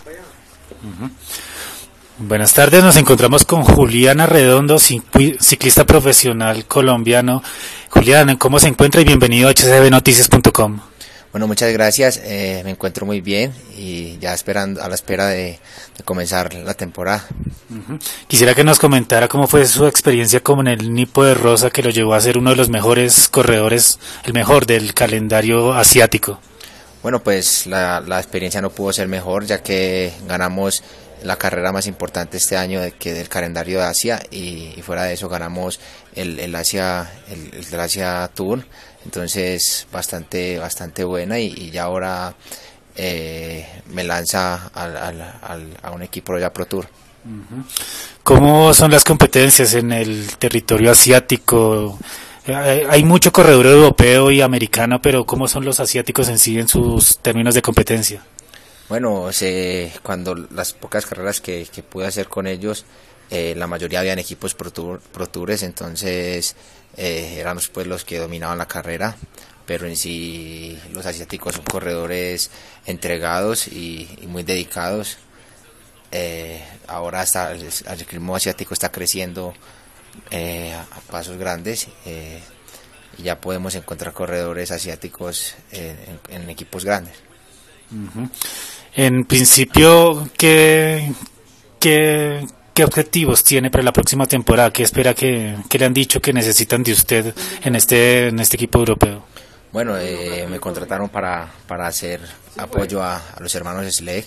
Buenas tardes, nos encontramos con Julián Arredondo, ciclista profesional colombiano. Julián, ¿cómo se encuentra? Y bienvenido a hcbnoticias.com. Bueno, muchas gracias, me encuentro muy bien y ya a la espera de comenzar la temporada. Quisiera que nos comentara cómo fue su experiencia con el Nippo de Rosa, que lo llevó a ser uno de los mejores corredores, el mejor del calendario asiático. Bueno, pues la experiencia no pudo ser mejor, ya que ganamos la carrera más importante este año del calendario de Asia y fuera de eso ganamos el del Asia Tour, entonces bastante buena y ya ahora me lanza a un equipo ya Pro Tour. ¿Cómo son las competencias en el territorio asiático? Hay mucho corredor europeo y americano, pero ¿cómo son los asiáticos en sí en sus términos de competencia? Bueno, cuando las pocas carreras que pude hacer con ellos, la mayoría habían equipos Pro Tours, entonces éramos pues los que dominaban la carrera, pero en sí los asiáticos son corredores entregados y muy dedicados. Ahora hasta el ciclismo asiático está creciendo a pasos grandes y ya podemos encontrar corredores asiáticos en equipos grandes. En principio, ¿qué objetivos tiene para la próxima temporada? ¿Qué espera qué le han dicho que necesitan de usted en este equipo europeo? Bueno, me contrataron para hacer apoyo a los hermanos Schleck.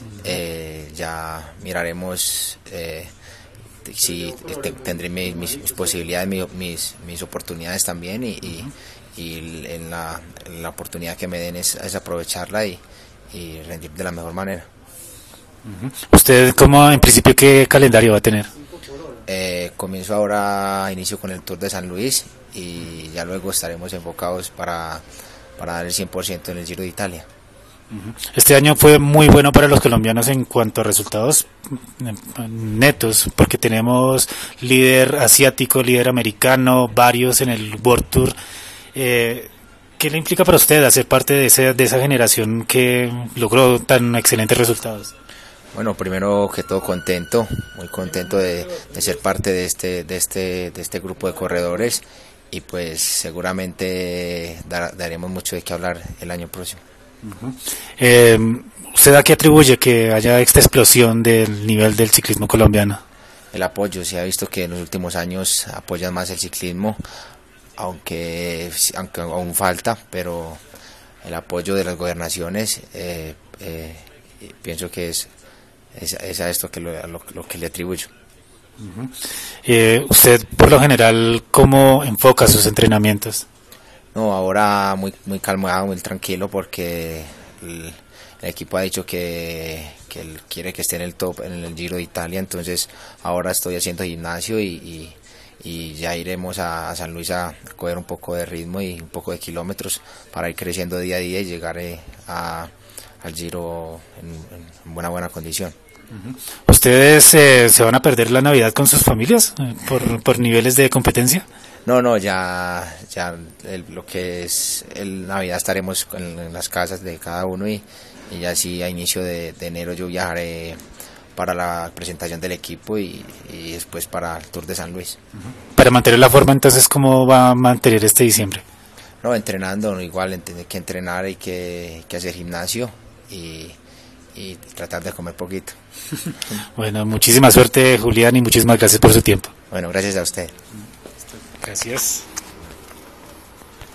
Ya miraremos si tendré mis posibilidades, mis oportunidades también y en la oportunidad que me den es aprovecharla y rendir de la mejor manera. ¿Usted en principio qué calendario va a tener? Comienzo ahora, inicio con el Tour de San Luis y ya luego estaremos enfocados para dar el 100% en el Giro de Italia. Este año fue muy bueno para los colombianos en cuanto a resultados netos, porque tenemos líder asiático, líder americano, varios en el World Tour. ¿Qué le implica para usted hacer parte de esa generación que logró tan excelentes resultados? Bueno, primero que todo muy contento de ser parte de este grupo de corredores y pues seguramente daremos mucho de qué hablar el año próximo. ¿Usted a qué atribuye que haya esta explosión del nivel del ciclismo colombiano? El apoyo, se ha visto que en los últimos años apoyan más el ciclismo, aunque aún falta, pero el apoyo de las gobernaciones pienso que es a esto lo que le atribuyo. ¿Usted por lo general cómo enfoca sus entrenamientos? No, ahora muy calmado, muy tranquilo porque el equipo ha dicho que él quiere que esté en el top en el Giro de Italia, entonces ahora estoy haciendo gimnasio y ya iremos a San Luis a coger un poco de ritmo y un poco de kilómetros para ir creciendo día a día y llegar al Giro en buena condición. ¿Ustedes se van a perder la Navidad con sus familias por niveles de competencia? No, ya lo que es el Navidad estaremos en las casas de cada uno y ya sí a inicio de enero yo viajaré para la presentación del equipo y después para el Tour de San Luis. Para mantener la forma, entonces, ¿cómo va a mantener este diciembre? No, entrenando, igual hay que entrenar, hay que hacer gimnasio y tratar de comer poquito. Bueno, muchísima suerte, Julián, y muchísimas gracias por su tiempo. Bueno, gracias a usted. Gracias.